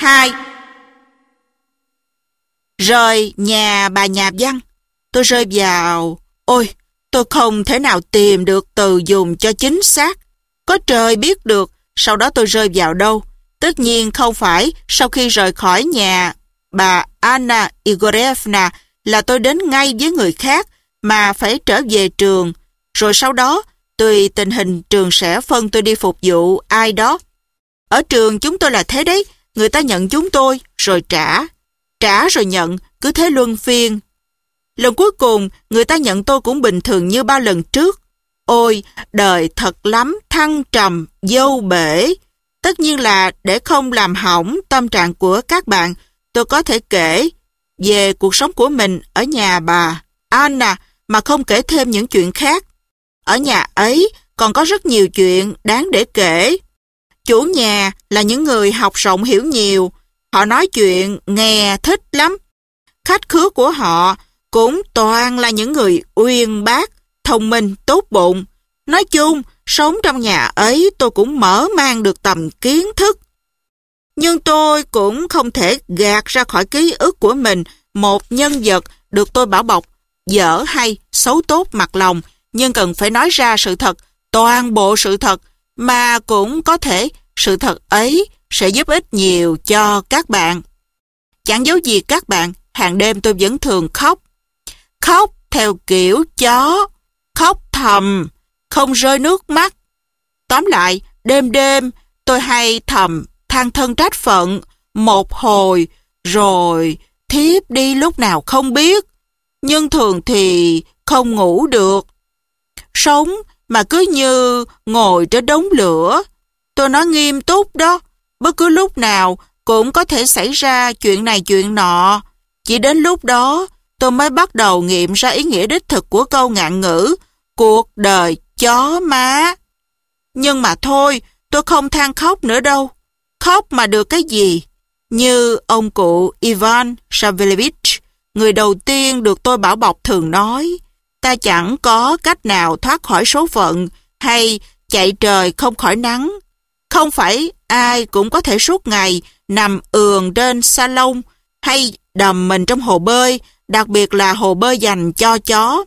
2. Rời nhà bà nhà văn, tôi rơi vào... Ôi, tôi không thể nào tìm được từ dùng cho chính xác. Có trời biết được sau đó tôi rơi vào đâu. Tất nhiên không phải sau khi rời khỏi nhà bà Anna Igorevna là tôi đến ngay với người khác, mà phải trở về trường. Rồi sau đó, tùy tình hình trường sẽ phân tôi đi phục vụ ai đó. Ở trường chúng tôi là thế đấy, người ta nhận chúng tôi, rồi trả rồi nhận, cứ thế luân phiên. Lần cuối cùng, người ta nhận tôi cũng bình thường như 3 lần trước. Ôi, đời thật lắm, thăng trầm, dâu bể. Tất nhiên là để không làm hỏng tâm trạng của các bạn, tôi có thể kể về cuộc sống của mình ở nhà bà Anna mà không kể thêm những chuyện khác. Ở nhà ấy còn có rất nhiều chuyện đáng để kể. Chủ nhà là những người học rộng hiểu nhiều. Họ nói chuyện nghe thích lắm. Khách khứa của họ cũng toàn là những người uyên bác, thông minh, tốt bụng. Nói chung, sống trong nhà ấy tôi cũng mở mang được tầm kiến thức. Nhưng tôi cũng không thể gạt ra khỏi ký ức của mình một nhân vật được tôi bảo bọc, dở hay, xấu tốt mặt lòng, nhưng cần phải nói ra sự thật, toàn bộ sự thật, mà cũng có thể sự thật ấy sẽ giúp ích nhiều cho các bạn. Chẳng giấu gì các bạn, hàng đêm tôi vẫn thường khóc. Khóc theo kiểu chó, khóc thầm, không rơi nước mắt. Tóm lại, đêm đêm tôi hay thầm than thân trách phận một hồi, rồi thiếp đi lúc nào không biết. Nhưng thường thì không ngủ được. Sống mà cứ như ngồi trên đống lửa. Tôi nói nghiêm túc đó, bất cứ lúc nào cũng có thể xảy ra chuyện này chuyện nọ. Chỉ đến lúc đó tôi mới bắt đầu nghiệm ra ý nghĩa đích thực của câu ngạn ngữ cuộc đời chó má. Nhưng mà thôi, tôi không than khóc nữa đâu. Khóc mà được cái gì? Như ông cụ Ivan Savelevich, người đầu tiên được tôi bảo bọc thường nói, ta chẳng có cách nào thoát khỏi số phận hay chạy trời không khỏi nắng. Không phải ai cũng có thể suốt ngày nằm ườn trên salon hay đầm mình trong hồ bơi, đặc biệt là hồ bơi dành cho chó.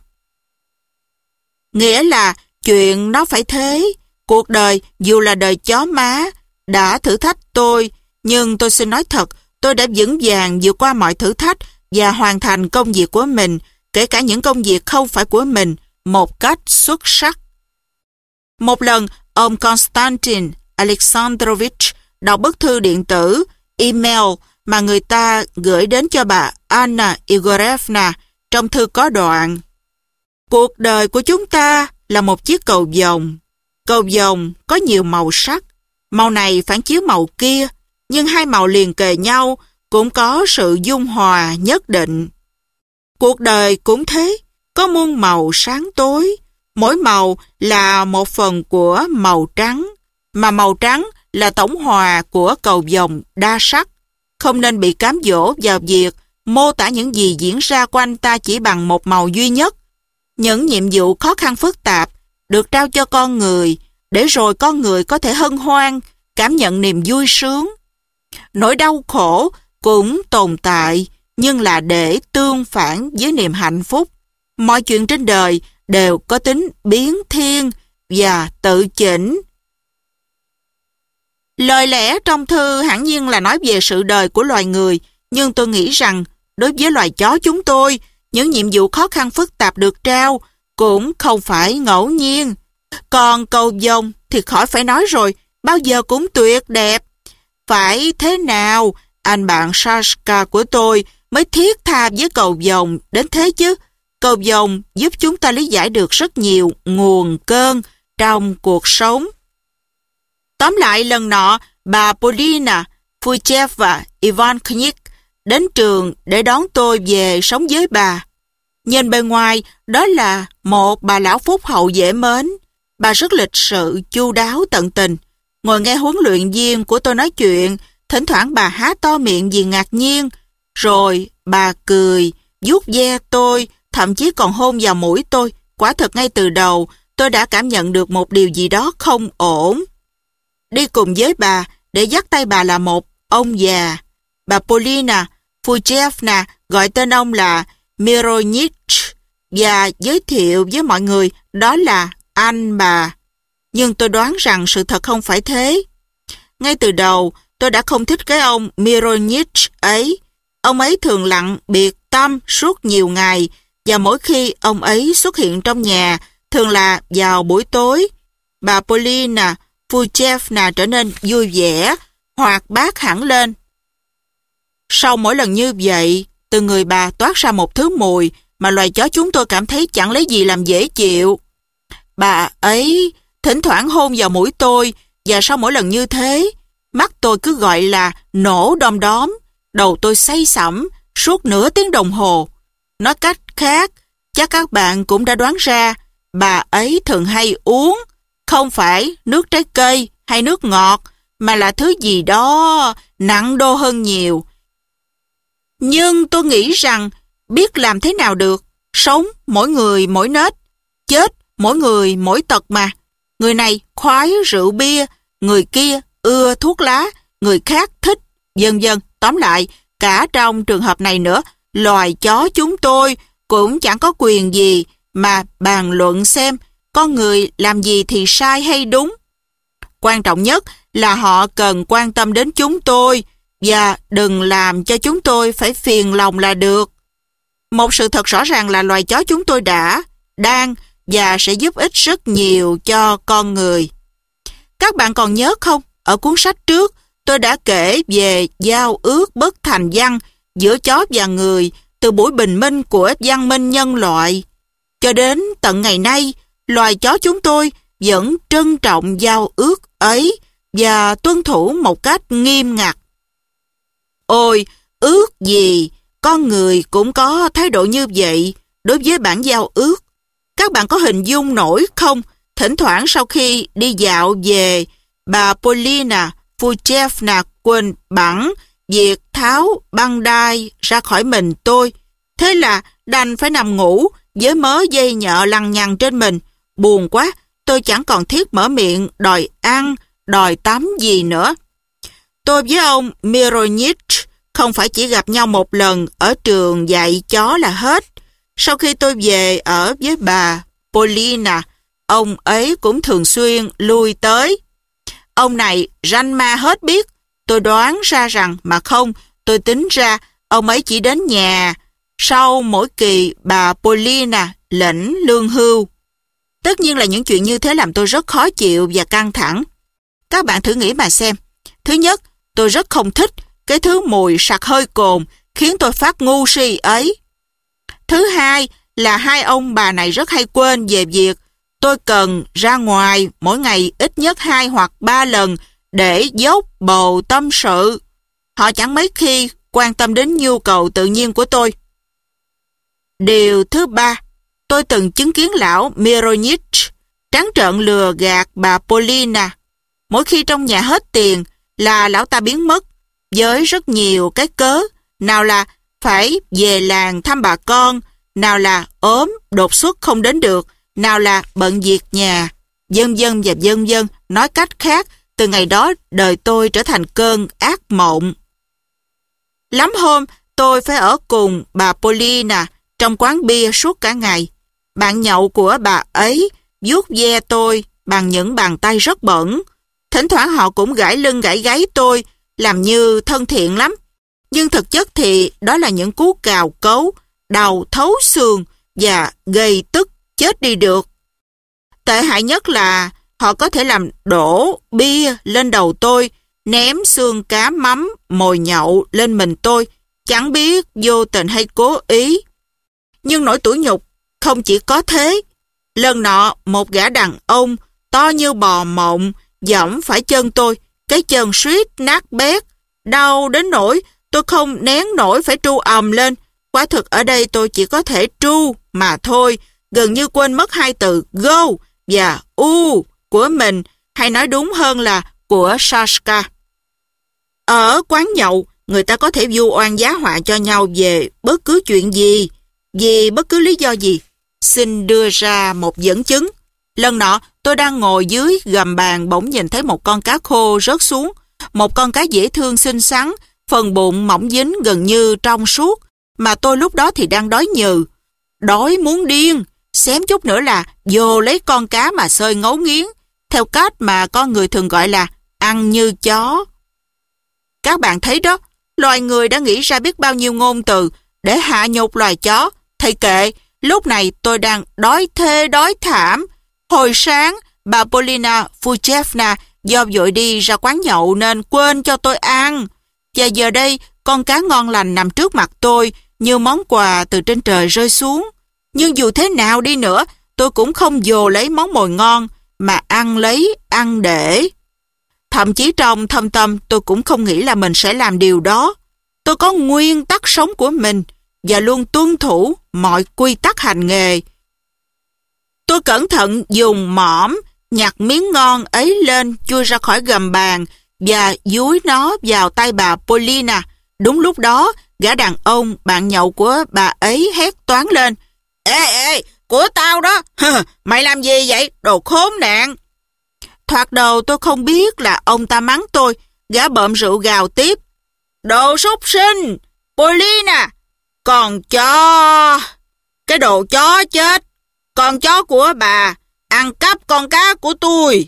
Nghĩa là chuyện nó phải thế. Cuộc đời, dù là đời chó má, đã thử thách tôi, nhưng tôi xin nói thật, tôi đã vững vàng vượt qua mọi thử thách và hoàn thành công việc của mình, kể cả những công việc không phải của mình, một cách xuất sắc. Một lần, ông Konstantin Alexandrovich đọc bức thư điện tử, email mà người ta gửi đến cho bà Anna Igorevna. Trong thư có đoạn: cuộc đời của chúng ta là một chiếc cầu vồng. Cầu vồng có nhiều màu sắc, màu này phản chiếu màu kia, nhưng hai màu liền kề nhau cũng có sự dung hòa nhất định. Cuộc đời cũng thế, có muôn màu sáng tối, mỗi màu là một phần của màu trắng, mà màu trắng là tổng hòa của cầu vồng đa sắc. Không nên bị cám dỗ vào việc mô tả những gì diễn ra quanh ta chỉ bằng một màu duy nhất. Những nhiệm vụ khó khăn phức tạp được trao cho con người, để rồi con người có thể hân hoan, cảm nhận niềm vui sướng. Nỗi đau khổ cũng tồn tại, nhưng là để tương phản với niềm hạnh phúc. Mọi chuyện trên đời đều có tính biến thiên và tự chỉnh. Lời lẽ trong thư hẳn nhiên là nói về sự đời của loài người, nhưng tôi nghĩ rằng đối với loài chó chúng tôi, những nhiệm vụ khó khăn phức tạp được trao cũng không phải ngẫu nhiên. Còn cầu vồng thì khỏi phải nói rồi, bao giờ cũng tuyệt đẹp. Phải thế nào anh bạn Sashka của tôi mới thiết tha với cầu vồng đến thế chứ? Cầu vồng giúp chúng ta lý giải được rất nhiều nguồn cơn trong cuộc sống. Tóm lại, lần nọ, bà Polina Fucheva Ivanknik đến trường để đón tôi về sống với bà. Nhìn bề ngoài, đó là một bà lão phúc hậu dễ mến. Bà rất lịch sự, chu đáo, tận tình. Ngồi nghe huấn luyện viên của tôi nói chuyện, thỉnh thoảng bà há to miệng vì ngạc nhiên. Rồi bà cười, vuốt ve tôi, thậm chí còn hôn vào mũi tôi. Quả thật ngay từ đầu, tôi đã cảm nhận được một điều gì đó không ổn. Đi cùng với bà, để dắt tay bà là một ông già. bà Polina Fujevna gọi tên ông là Mironich và giới thiệu với mọi người đó là anh bà. Nhưng tôi đoán rằng sự thật không phải thế. Ngay từ đầu, tôi đã không thích cái ông Mironich ấy. Ông ấy thường lặng biệt tâm suốt nhiều ngày, và mỗi khi ông ấy xuất hiện trong nhà, thường là vào buổi tối, bà Polina Fujevna trở nên vui vẻ, hoạt bát hẳn lên. Sau mỗi lần như vậy, từ người bà toát ra một thứ mùi mà loài chó chúng tôi cảm thấy chẳng lấy gì làm dễ chịu. Bà ấy thỉnh thoảng hôn vào mũi tôi, và sau mỗi lần như thế, mắt tôi cứ gọi là nổ đom đóm, đầu tôi say sẩm suốt nửa tiếng đồng hồ. Nói cách khác, chắc các bạn cũng đã đoán ra, bà ấy thường hay uống, không phải nước trái cây hay nước ngọt, mà là thứ gì đó nặng đô hơn nhiều. Nhưng tôi nghĩ rằng biết làm thế nào được, sống mỗi người mỗi nết, chết mỗi người mỗi tật mà. Người này khoái rượu bia, người kia ưa thuốc lá, người khác thích, vân vân. Tóm lại, cả trong trường hợp này nữa, loài chó chúng tôi cũng chẳng có quyền gì mà bàn luận xem con người làm gì thì sai hay đúng. Quan trọng nhất là họ cần quan tâm đến chúng tôi và đừng làm cho chúng tôi phải phiền lòng là được. Một sự thật rõ ràng là loài chó chúng tôi đã, đang và sẽ giúp ích rất nhiều cho con người. Các bạn còn nhớ không? Ở cuốn sách trước, tôi đã kể về giao ước bất thành văn giữa chó và người từ buổi bình minh của văn minh nhân loại. Cho đến tận ngày nay, loài chó chúng tôi vẫn trân trọng giao ước ấy và tuân thủ một cách nghiêm ngặt. Ôi, ước gì, con người cũng có thái độ như vậy đối với bản giao ước. Các bạn có hình dung nổi không? Thỉnh thoảng sau khi đi dạo về, bà Polina Fujevna quên bẵng việc tháo băng đai ra khỏi mình tôi. Thế là đành phải nằm ngủ với mớ dây nhợ lằng nhằng trên mình. Buồn quá, tôi chẳng còn thiết mở miệng đòi ăn, đòi tắm gì nữa. Tôi với ông Mironich không phải chỉ gặp nhau một lần ở trường dạy chó là hết. Sau khi tôi về ở với bà Polina, ông ấy cũng thường xuyên lui tới. Ông này ranh ma hết biết. Tôi đoán ra rằng mà không, tôi tính ra ông ấy chỉ đến nhà sau mỗi kỳ bà Polina lãnh lương hưu. Tất nhiên là những chuyện như thế làm tôi rất khó chịu và căng thẳng. Các bạn thử nghĩ mà xem. Thứ nhất, tôi rất không thích cái thứ mùi sặc hơi cồn khiến tôi phát ngu si ấy. Thứ hai là hai ông bà này rất hay quên về việc tôi cần ra ngoài mỗi ngày ít nhất 2 hoặc 3 lần để dốc bầu tâm sự. Họ chẳng mấy khi quan tâm đến nhu cầu tự nhiên của tôi. Điều thứ ba, tôi từng chứng kiến lão Mironich trắng trợn lừa gạt bà Polina. Mỗi khi trong nhà hết tiền là lão ta biến mất với rất nhiều cái cớ, nào là phải về làng thăm bà con, nào là ốm, đột xuất không đến được, nào là bận việc nhà, vân vân và vân vân. Nói cách khác, từ ngày đó đời tôi trở thành cơn ác mộng. Lắm hôm tôi phải ở cùng bà Polina trong quán bia suốt cả ngày. Bạn nhậu của bà ấy vuốt ve tôi bằng những bàn tay rất bẩn. Thỉnh thoảng họ cũng gãi lưng gãi gáy tôi, làm như thân thiện lắm. Nhưng thực chất thì đó là những cú cào cấu, đầu thấu xương và gây tức chết đi được. Tệ hại nhất là họ có thể làm đổ bia lên đầu tôi, ném xương cá mắm, mồi nhậu lên mình tôi, chẳng biết vô tình hay cố ý. Nhưng nỗi tủi nhục không chỉ có thế. Lần nọ, một gã đàn ông to như bò mộng giẫm phải chân tôi, cái chân suýt nát bét, đau đến nỗi tôi không nén nổi phải tru ầm lên. Quả thực ở đây tôi chỉ có thể tru mà thôi, gần như quên mất hai từ go và u của mình, hay nói đúng hơn là của Sashka. Ở quán nhậu, người ta có thể vu oan giá họa cho nhau về bất cứ chuyện gì, vì bất cứ lý do gì. Xin đưa ra một dẫn chứng. Lần nọ, tôi đang ngồi dưới gầm bàn bỗng nhìn thấy một con cá khô rớt xuống. Một con cá dễ thương xinh xắn, phần bụng mỏng dính gần như trong suốt, mà tôi lúc đó thì đang đói nhừ. Đói muốn điên, xém chút nữa là vô lấy con cá mà xơi ngấu nghiến, theo cách mà con người thường gọi là ăn như chó. Các bạn thấy đó, loài người đã nghĩ ra biết bao nhiêu ngôn từ để hạ nhục loài chó. Thầy kệ, lúc này tôi đang đói thê đói thảm. Hồi sáng, bà Polina Fuchevna do vội đi ra quán nhậu nên quên cho tôi ăn. Và giờ đây, con cá ngon lành nằm trước mặt tôi như món quà từ trên trời rơi xuống. Nhưng dù thế nào đi nữa, tôi cũng không vồ lấy món mồi ngon mà ăn lấy, ăn để. Thậm chí trong thâm tâm tôi cũng không nghĩ là mình sẽ làm điều đó. Tôi có nguyên tắc sống của mình và luôn tuân thủ mọi quy tắc hành nghề. Tôi cẩn thận dùng mỏm nhặt miếng ngon ấy lên, chui ra khỏi gầm bàn và dúi nó vào tay bà Polina. Đúng lúc đó, gã đàn ông bạn nhậu của bà ấy hét toáng lên: Ê, của tao đó, mày làm gì vậy, đồ khốn nạn. Thoạt đầu tôi không biết là ông ta mắng tôi. Gã bợm rượu gào tiếp: Đồ súc sinh, Polina, còn chó, cái đồ chó chết, con chó của bà ăn cắp con cá của tôi.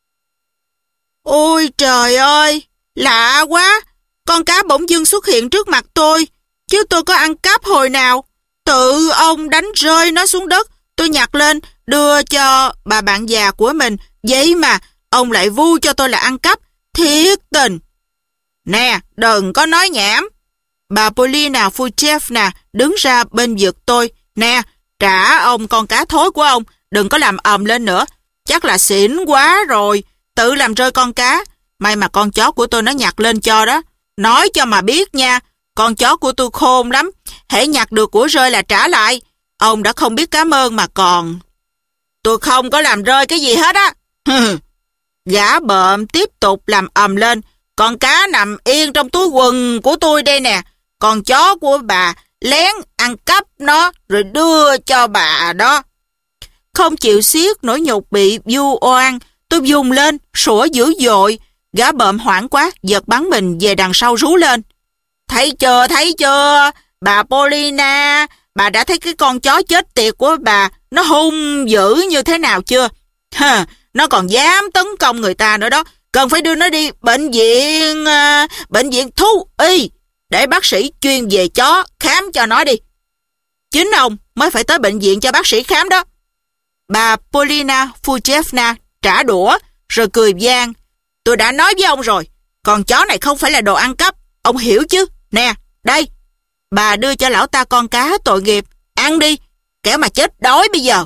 Ôi trời ơi, lạ quá, con cá bỗng dưng xuất hiện trước mặt tôi, chứ tôi có ăn cắp hồi nào. Tự ông đánh rơi nó xuống đất, tôi nhặt lên, đưa cho bà bạn già của mình, vậy mà ông lại vu cho tôi là ăn cắp, thiệt tình. Nè, đừng có nói nhảm. Bà Polina Fuchevna đứng ra bên vực tôi. Nè, trả ông con cá thối của ông, đừng có làm ầm lên nữa. Chắc là xỉn quá rồi, tự làm rơi con cá. May mà con chó của tôi nó nhặt lên cho đó. Nói cho mà biết nha, con chó của tôi khôn lắm, hễ nhặt được của rơi là trả lại. Ông đã không biết cảm ơn mà còn. Tôi không có làm rơi cái gì hết á. Gã bợm tiếp tục làm ầm lên. Con cá nằm yên trong túi quần của tôi đây nè. Con chó của bà lén ăn cắp nó rồi đưa cho bà đó. Không chịu xiết nỗi nhục bị vu oan, tôi vùng lên, sủa dữ dội. Gã bợm hoảng quá, giật bắn mình về đằng sau rú lên. Thấy chưa, bà Polina, bà đã thấy cái con chó chết tiệt của bà, nó hung dữ như thế nào chưa? Nó còn dám tấn công người ta nữa đó. Cần phải đưa nó đi bệnh viện thú y để bác sĩ chuyên về chó khám cho nó đi. Chính ông mới phải tới bệnh viện cho bác sĩ khám đó. Bà Polina Fuchevna trả đũa rồi cười vang. Tôi đã nói với ông rồi, con chó này không phải là đồ ăn cắp, ông hiểu chứ? Nè, đây, bà đưa cho lão ta con cá tội nghiệp, ăn đi, kẻo mà chết đói bây giờ.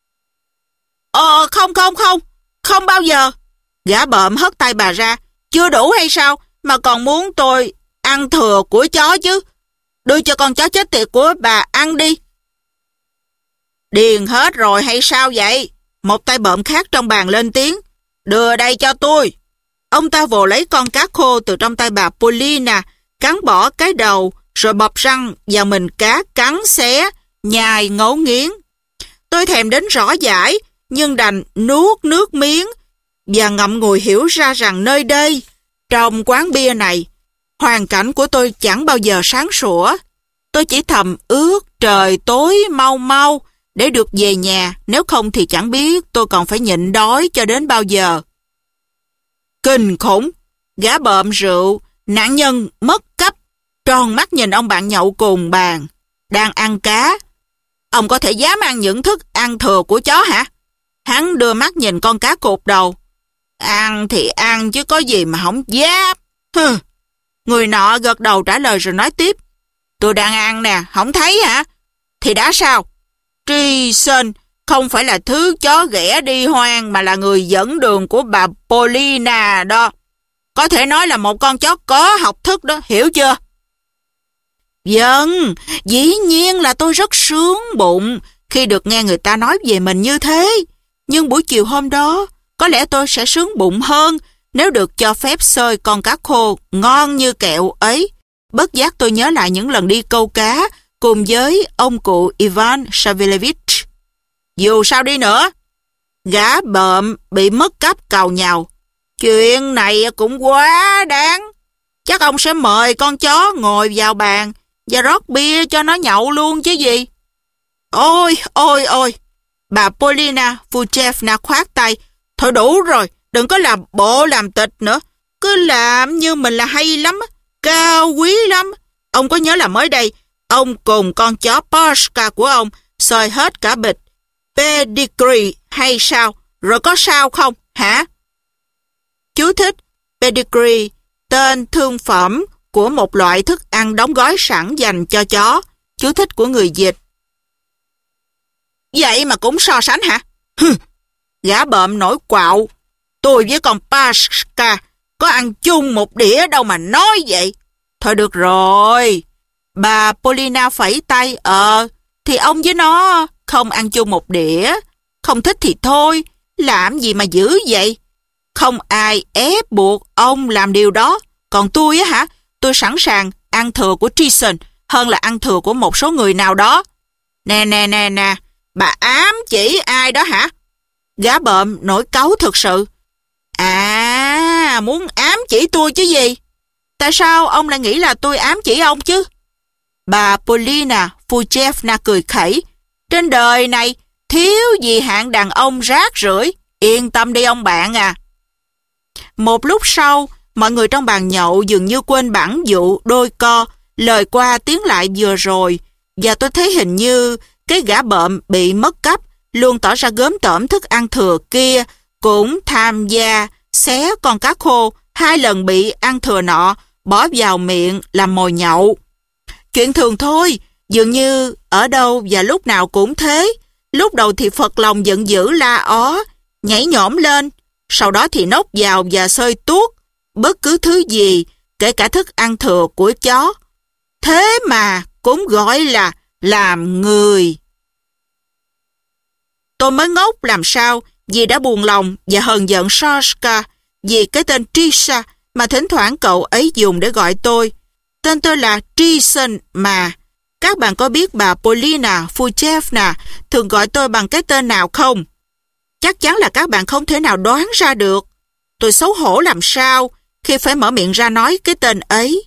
Không bao giờ. Gã bợm hất tay bà ra. Chưa đủ hay sao mà còn muốn tôi ăn thừa của chó chứ? Đưa cho con chó chết tiệt của bà ăn đi. Điền hết rồi hay sao vậy? Một tay bợm khác trong bàn lên tiếng. Đưa đây cho tôi. Ông ta vồ lấy con cá khô từ trong tay bà Polina, cắn bỏ cái đầu, rồi bọc răng vào mình cá cắn xé, nhai ngấu nghiến. Tôi thèm đến rõ dãi, nhưng đành nuốt nước miếng và ngậm ngùi hiểu ra rằng nơi đây, trong quán bia này, hoàn cảnh của tôi chẳng bao giờ sáng sủa. Tôi chỉ thầm ước trời tối mau mau để được về nhà, nếu không thì chẳng biết tôi còn phải nhịn đói cho đến bao giờ. Kinh khủng, gã bợm rượu, nạn nhân mất cấp, tròn mắt nhìn ông bạn nhậu cùng bàn, đang ăn cá. Ông có thể dám ăn những thức ăn thừa của chó hả? Hắn đưa mắt nhìn con cá cụt đầu. Ăn thì ăn chứ có gì mà không dám. Người nọ gật đầu trả lời rồi nói tiếp. Tôi đang ăn nè, không thấy hả? Thì đã sao? Tri Sơn không phải là thứ chó ghẻ đi hoang mà là người dẫn đường của bà Polina đó. Có thể nói là một con chó có học thức đó, hiểu chưa? Vâng, dĩ nhiên là tôi rất sướng bụng khi được nghe người ta nói về mình như thế. Nhưng buổi chiều hôm đó, có lẽ tôi sẽ sướng bụng hơn nếu được cho phép xơi con cá khô ngon như kẹo ấy. Bất giác tôi nhớ lại những lần đi câu cá cùng với ông cụ Ivan Savelevich. Dù sao đi nữa, gã bợm bị mất cắp càu nhàu. Chuyện này cũng quá đáng. Chắc ông sẽ mời con chó ngồi vào bàn và rót bia cho nó nhậu luôn chứ gì. Ôi, ôi, ôi. Bà Polina Vujevna khoát tay. Thôi đủ rồi, đừng có làm bộ làm tịch nữa. Cứ làm như mình là hay lắm, cao quý lắm. Ông có nhớ là mới đây, ông cùng con chó Porsche của ông xơi hết cả bịch pedigree hay sao? Rồi có sao không, hả? Chú thích: pedigree, tên thương phẩm của một loại thức ăn đóng gói sẵn dành cho chó. Chú thích của người dịch. Vậy mà cũng so sánh hả? Gã bợm nổi quạo. Tôi với con Pashka có ăn chung một đĩa đâu mà nói vậy. Thôi được rồi. Bà Polina phẩy tay. Thì ông với nó không ăn chung một đĩa. Không thích thì thôi. Làm gì mà dữ vậy? Không ai ép buộc ông làm điều đó. Còn tôi á hả? Tôi sẵn sàng ăn thừa của Jason hơn là ăn thừa của một số người nào đó. Nè. Bà ám chỉ ai đó hả? Gã bợm nổi cáu thực sự. À, muốn ám chỉ tôi chứ gì? Tại sao ông lại nghĩ là tôi ám chỉ ông chứ? Bà Polina Vujevna cười khẩy. Trên đời này thiếu gì hạng đàn ông rác rưởi. Yên tâm đi ông bạn à. Một lúc sau, mọi người trong bàn nhậu dường như quên bản dụ đôi co, lời qua tiếng lại vừa rồi, và tôi thấy hình như cái gã bợm bị mất cắp, luôn tỏ ra gớm tởm thức ăn thừa kia, cũng tham gia xé con cá khô 2 lần bị ăn thừa nọ, bỏ vào miệng làm mồi nhậu. Chuyện thường thôi, dường như ở đâu và lúc nào cũng thế. Lúc đầu thì phật lòng giận dữ la ó, nhảy nhổm lên, sau đó thì nốc vào và xơi tuốt bất cứ thứ gì, kể cả thức ăn thừa của chó. Thế mà cũng gọi là làm người. Tôi mới ngốc làm sao vì đã buồn lòng và hờn giận Soska vì cái tên Trisha mà thỉnh thoảng cậu ấy dùng để gọi tôi. Tên tôi là Jason mà. Các bạn có biết bà Polina Vujevna thường gọi tôi bằng cái tên nào không? Chắc chắn là các bạn không thể nào đoán ra được. Tôi xấu hổ làm sao khi phải mở miệng ra nói cái tên ấy.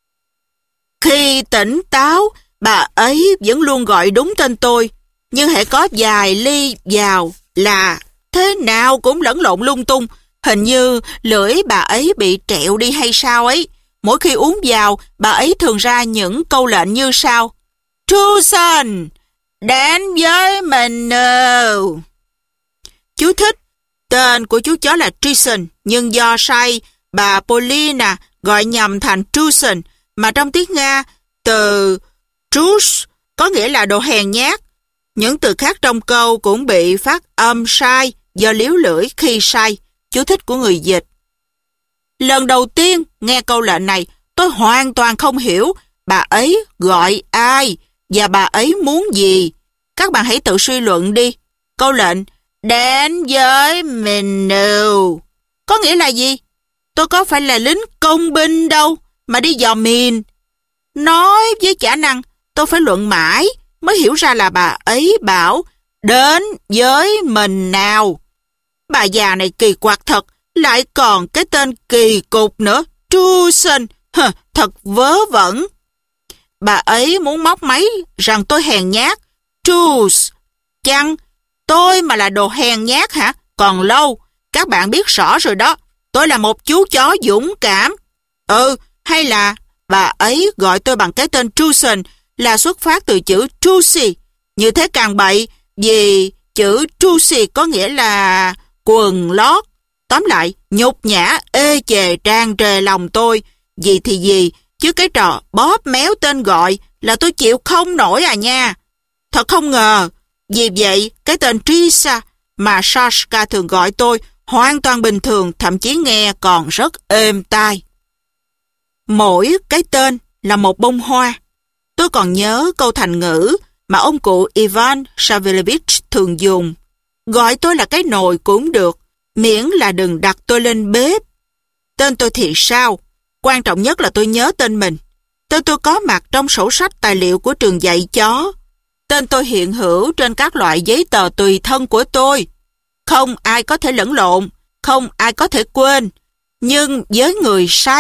Khi tỉnh táo, bà ấy vẫn luôn gọi đúng tên tôi, nhưng hễ có vài ly vào là thế nào cũng lẫn lộn lung tung. Hình như lưỡi bà ấy bị trẹo đi hay sao ấy. Mỗi khi uống vào, bà ấy thường ra những câu lệnh như sau: Tucson, đến với mình nào. Chú thích: tên của chú chó là Jason, nhưng do say, bà Polina gọi nhầm thành Tucson, mà trong tiếng Nga, từ Trus có nghĩa là đồ hèn nhát. Những từ khác trong câu cũng bị phát âm sai do liếu lưỡi khi say. Chú thích của người dịch. Lần đầu tiên nghe câu lệnh này, tôi hoàn toàn không hiểu bà ấy gọi ai và bà ấy muốn gì. Các bạn hãy tự suy luận đi. Câu lệnh đến với mình nào có nghĩa là gì? Tôi có phải là lính công binh đâu mà đi dò mìn. Nói với chả năng, tôi phải luận mãi mới hiểu ra là bà ấy bảo đến với mình nào. Bà già này kỳ quặc thật, lại còn cái tên kỳ cục nữa, Tucson, thật vớ vẩn. Bà ấy muốn móc máy rằng tôi hèn nhát. Tus, chăng tôi mà là đồ hèn nhát hả? Còn lâu, các bạn biết rõ rồi đó, tôi là một chú chó dũng cảm. Hay là bà ấy gọi tôi bằng cái tên Tucson là xuất phát từ chữ Trucy. Như thế càng bậy, vì chữ Trucy có nghĩa là quần lót. Tóm lại, nhục nhã, ê chề tràn trề lòng tôi. Gì thì gì, chứ cái trò bóp méo tên gọi là tôi chịu không nổi à nha. Thật không ngờ. Vì vậy, cái tên Trisha mà Sashka thường gọi tôi hoàn toàn bình thường, thậm chí nghe còn rất êm tai. Mỗi cái tên là một bông hoa. Tôi còn nhớ câu thành ngữ mà ông cụ Ivan Savelevich thường dùng. Gọi tôi là cái nồi cũng được, miễn là đừng đặt tôi lên bếp. Tên tôi thì sao? Quan trọng nhất là tôi nhớ tên mình. Tên tôi có mặt trong sổ sách tài liệu của trường dạy chó. Tên tôi hiện hữu trên các loại giấy tờ tùy thân của tôi. Không ai có thể lẫn lộn, không ai có thể quên. Nhưng với người say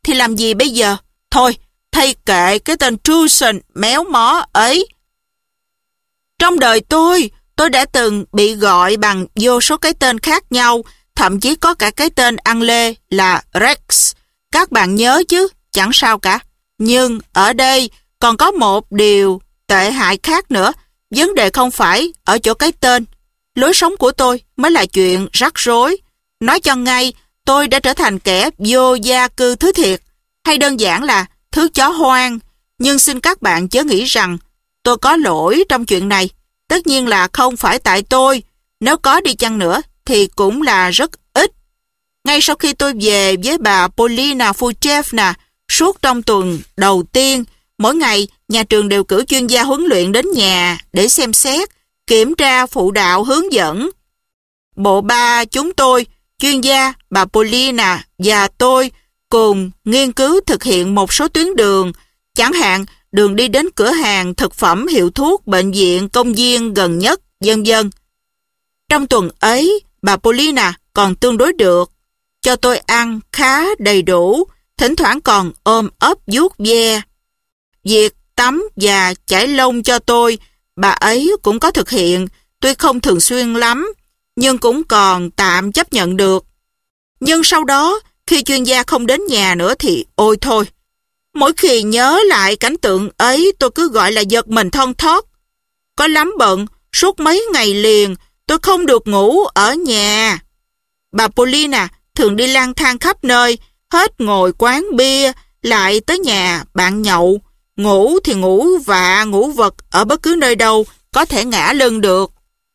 thì làm gì bây giờ? Thôi, thay kệ cái tên Truson méo mó ấy. Trong đời tôi đã từng bị gọi bằng vô số cái tên khác nhau, thậm chí có cả cái tên ăn lê là Rex. Các bạn nhớ chứ, chẳng sao cả. Nhưng ở đây còn có một điều tệ hại khác nữa. Vấn đề không phải ở chỗ cái tên. Lối sống của tôi mới là chuyện rắc rối. Nói cho ngay, tôi đã trở thành kẻ vô gia cư thứ thiệt, hay đơn giản là thứ chó hoang. Nhưng xin các bạn chớ nghĩ rằng tôi có lỗi trong chuyện này. Tất nhiên là không phải tại tôi. Nếu có đi chăng nữa thì cũng là rất ít. Ngay sau khi tôi về với bà Polina Fuchevna, suốt trong tuần đầu tiên, mỗi ngày nhà trường đều cử chuyên gia huấn luyện đến nhà để xem xét, kiểm tra, phụ đạo, hướng dẫn. Bộ ba chúng tôi, chuyên gia, bà Polina và tôi cùng nghiên cứu thực hiện một số tuyến đường, chẳng hạn đường đi đến cửa hàng, thực phẩm, hiệu thuốc, bệnh viện, công viên gần nhất, vân vân. Trong tuần ấy, bà Polina còn tương đối được, cho tôi ăn khá đầy đủ, thỉnh thoảng còn ôm ấp vuốt ve. Việc tắm và chải lông cho tôi, bà ấy cũng có thực hiện, tuy không thường xuyên lắm, nhưng cũng còn tạm chấp nhận được. Nhưng sau đó, khi chuyên gia không đến nhà nữa thì ôi thôi. Mỗi khi nhớ lại cảnh tượng ấy, tôi cứ gọi là giật mình thon thót. Có lắm bận, suốt mấy ngày liền, tôi không được ngủ ở nhà. Bà Polina thường đi lang thang khắp nơi, hết ngồi quán bia, lại tới nhà bạn nhậu. Ngủ thì ngủ vạ, ngủ vật ở bất cứ nơi đâu, có thể ngã lưng được.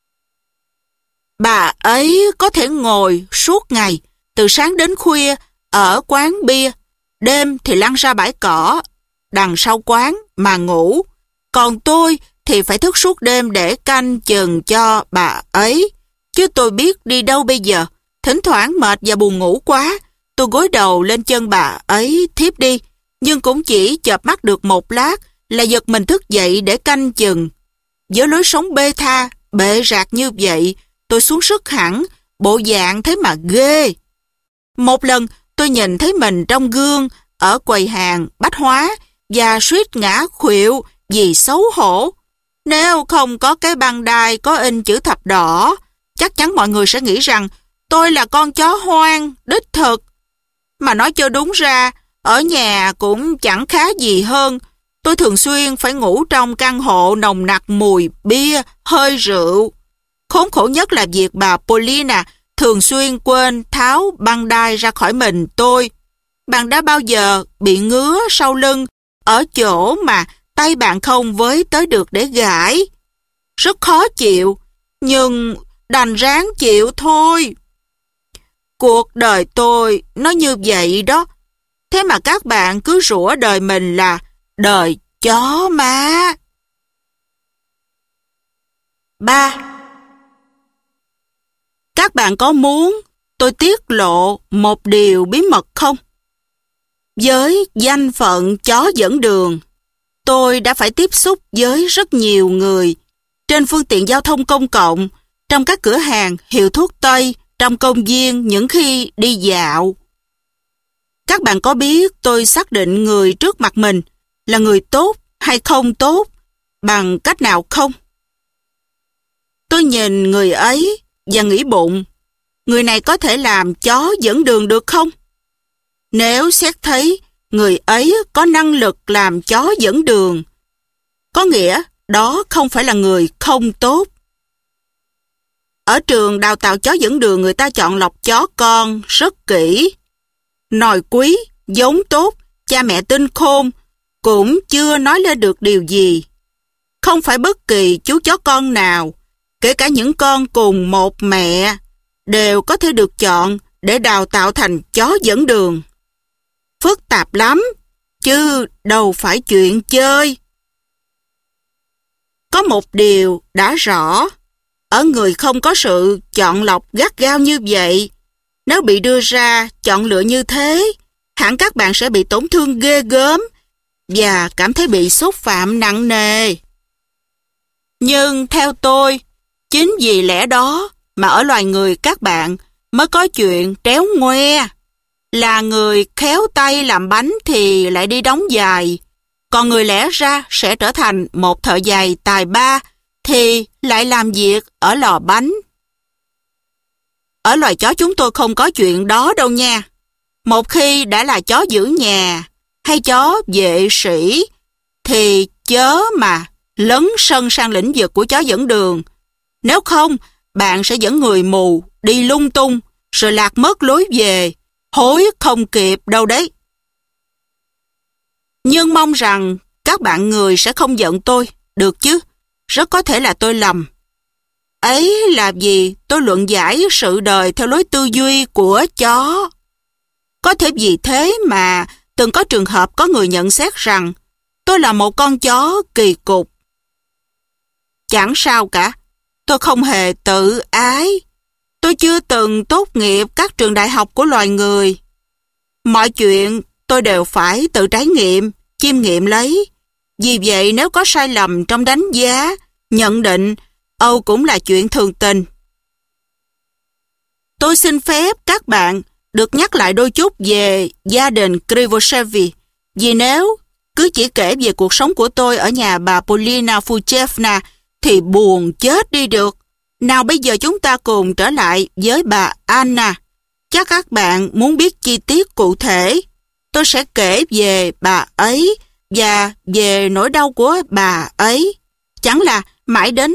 Bà ấy có thể ngồi suốt ngày, từ sáng đến khuya, ở quán bia. Đêm thì lăn ra bãi cỏ, đằng sau quán mà ngủ. Còn tôi thì phải thức suốt đêm để canh chừng cho bà ấy. Chứ tôi biết đi đâu bây giờ. Thỉnh thoảng mệt và buồn ngủ quá, tôi gối đầu lên chân bà ấy thiếp đi. Nhưng cũng chỉ chợp mắt được một lát là giật mình thức dậy để canh chừng. Với lối sống bê tha, bệ rạc như vậy, tôi xuống sức hẳn, bộ dạng thế mà ghê. Một lần tôi nhìn thấy mình trong gương ở quầy hàng bách hóa và suýt ngã khuỵu vì xấu hổ. Nếu không có cái băng đai có in chữ thập đỏ, chắc chắn mọi người sẽ nghĩ rằng tôi là con chó hoang đích thực. Mà nói cho đúng ra, ở nhà cũng chẳng khá gì hơn. Tôi thường xuyên phải ngủ trong căn hộ nồng nặc mùi bia, hơi rượu. Khốn khổ nhất là việc bà Polina thường xuyên quên tháo băng đai ra khỏi mình tôi. Bạn đã bao giờ bị ngứa sau lưng ở chỗ mà tay bạn không với tới được để gãi? Rất khó chịu, nhưng đành ráng chịu thôi. Cuộc đời tôi nó như vậy đó. Thế mà các bạn cứ rủa đời mình là đời chó má. 3. Các bạn có muốn tôi tiết lộ một điều bí mật không? Với danh phận chó dẫn đường, tôi đã phải tiếp xúc với rất nhiều người trên phương tiện giao thông công cộng, trong các cửa hàng, hiệu thuốc Tây, trong công viên những khi đi dạo. Các bạn có biết tôi xác định người trước mặt mình là người tốt hay không tốt bằng cách nào không? Tôi nhìn người ấy và nghĩ bụng, người này có thể làm chó dẫn đường được không? Nếu xét thấy người ấy có năng lực làm chó dẫn đường, có nghĩa đó không phải là người không tốt. Ở trường đào tạo chó dẫn đường, người ta chọn lọc chó con rất kỹ. Nòi quý, giống tốt, cha mẹ tinh khôn cũng chưa nói lên được điều gì. Không phải bất kỳ chú chó con nào, kể cả những con cùng một mẹ, đều có thể được chọn để đào tạo thành chó dẫn đường. Phức tạp lắm, chứ đâu phải chuyện chơi. Có một điều đã rõ, ở người không có sự chọn lọc gắt gao như vậy, nếu bị đưa ra chọn lựa như thế, hẳn các bạn sẽ bị tổn thương ghê gớm và cảm thấy bị xúc phạm nặng nề. Nhưng theo tôi, chính vì lẽ đó mà ở loài người các bạn mới có chuyện tréo ngoe. là người khéo tay làm bánh thì lại đi đóng giày, còn người lẽ ra sẽ trở thành một thợ giày tài ba thì lại làm việc ở lò bánh. Ở loài chó chúng tôi không có chuyện đó đâu nha. Một khi đã là chó giữ nhà hay chó vệ sĩ thì chớ mà lấn sân sang lĩnh vực của chó dẫn đường. Nếu không, bạn sẽ dẫn người mù đi lung tung rồi lạc mất lối về, hối không kịp đâu đấy. Nhưng mong rằng các bạn người sẽ không giận tôi, được chứ? Rất có thể là tôi lầm. Ấy là vì tôi luận giải sự đời theo lối tư duy của chó. Có thể vì thế mà từng có trường hợp có người nhận xét rằng tôi là một con chó kỳ cục. Chẳng sao cả, tôi không hề tự ái. Tôi chưa từng tốt nghiệp các trường đại học của loài người. Mọi chuyện tôi đều phải tự trải nghiệm, chiêm nghiệm lấy. Vì vậy nếu có sai lầm trong đánh giá, nhận định, Âu cũng là chuyện thường tình. Tôi xin phép các bạn được nhắc lại đôi chút về gia đình Krivoshevi, vì nếu cứ chỉ kể về cuộc sống của tôi ở nhà bà Polina Fuchevna thì buồn chết đi được. Nào bây giờ chúng ta cùng trở lại với bà Anna. Chắc các bạn muốn biết chi tiết cụ thể. Tôi sẽ kể về bà ấy và về nỗi đau của bà ấy. Chẳng là mãi đến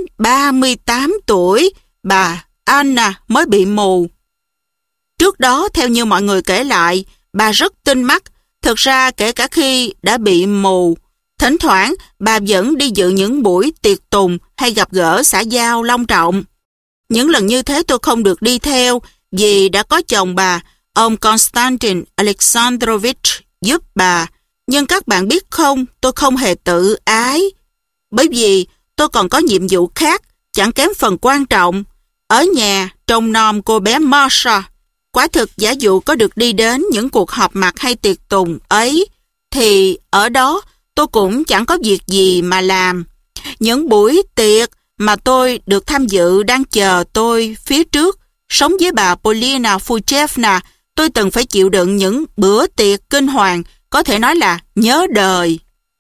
38 tuổi, bà Anna mới bị mù. Trước đó, theo như mọi người kể lại, bà rất tinh mắt. Thực ra kể cả khi đã bị mù, thỉnh thoảng bà vẫn đi dự những buổi tiệc tùng hay gặp gỡ xã giao long trọng. Những lần như thế tôi không được đi theo vì đã có chồng bà, ông Konstantin Alexandrovich, giúp bà. Nhưng các bạn biết không, tôi không hề tự ái. Bởi vì tôi còn có nhiệm vụ khác, chẳng kém phần quan trọng. Ở nhà, trông nom cô bé Masha. Quả thực giả dụ có được đi đến những cuộc họp mặt hay tiệc tùng ấy, thì ở đó tôi cũng chẳng có việc gì mà làm. Những buổi tiệc mà tôi được tham dự đang chờ tôi phía trước. Sống với bà Polina Fuchevna, tôi từng phải chịu đựng những bữa tiệc kinh hoàng, có thể nói là nhớ đời.